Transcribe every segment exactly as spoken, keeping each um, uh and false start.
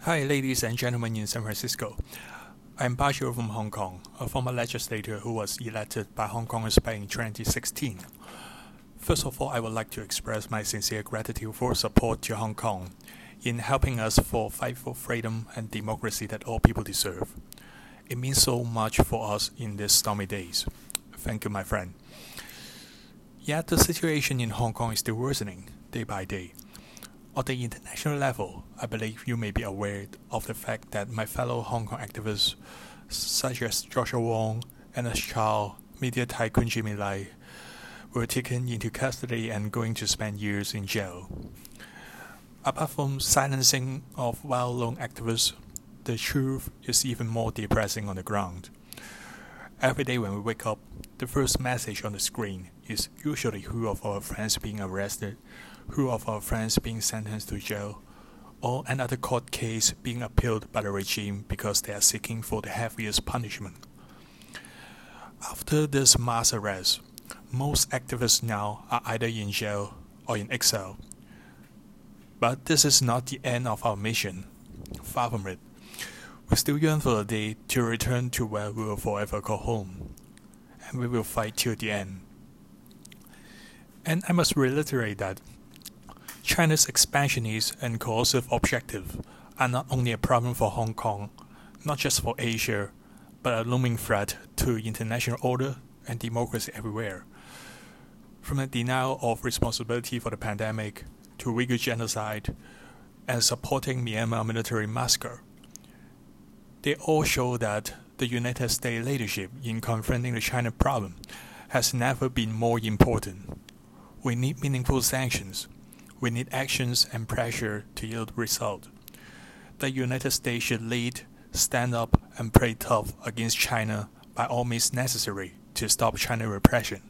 Hi, ladies and gentlemen in San Francisco. I'm Bashir from Hong Kong, a former legislator who was elected by Hong Kongers back in twenty sixteen. First of all, I would like to express my sincere gratitude for support to Hong Kong in helping us for fight for freedom and democracy that all people deserve. It means so much for us in these stormy days. Thank you, my friend. Yet the situation in Hong Kong is still worsening day by day. On the international level, I believe you may be aware of the fact that my fellow Hong Kong activists, such as Joshua Wong, Anna Chow, media tycoon Jimmy Lai, were taken into custody and going to spend years in jail. Apart from silencing of well-known activists, the truth is even more depressing on the ground. Every day when we wake up, the first message on the screen is usually who of our friends being arrested, who of our friends being sentenced to jail, or another court case being appealed by the regime because they are seeking for the heaviest punishment. After this mass arrest, most activists now are either in jail or in exile. But this is not the end of our mission. Far from it. We still yearn for the day to return to where we will forever call home, and we will fight till the end. And I must reiterate that China's expansionist and coercive objectives are not only a problem for Hong Kong, not just for Asia, but a looming threat to international order and democracy everywhere. From the denial of responsibility for the pandemic to Uyghur genocide and supporting Myanmar military massacre, they all show that the United States leadership in confronting the China problem has never been more important. We need meaningful sanctions. We need actions and pressure to yield result. The United States should lead, stand up, and play tough against China by all means necessary to stop China repression.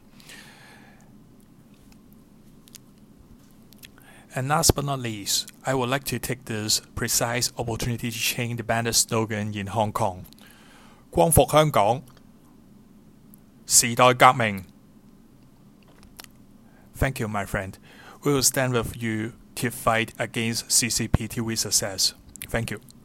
And last but not least, I would like to take this precise opportunity to change the banner slogan in Hong Kong. 光復香港，時代革命。Thank you, my friend. We will stand with you to fight against C C P T V success. Thank you.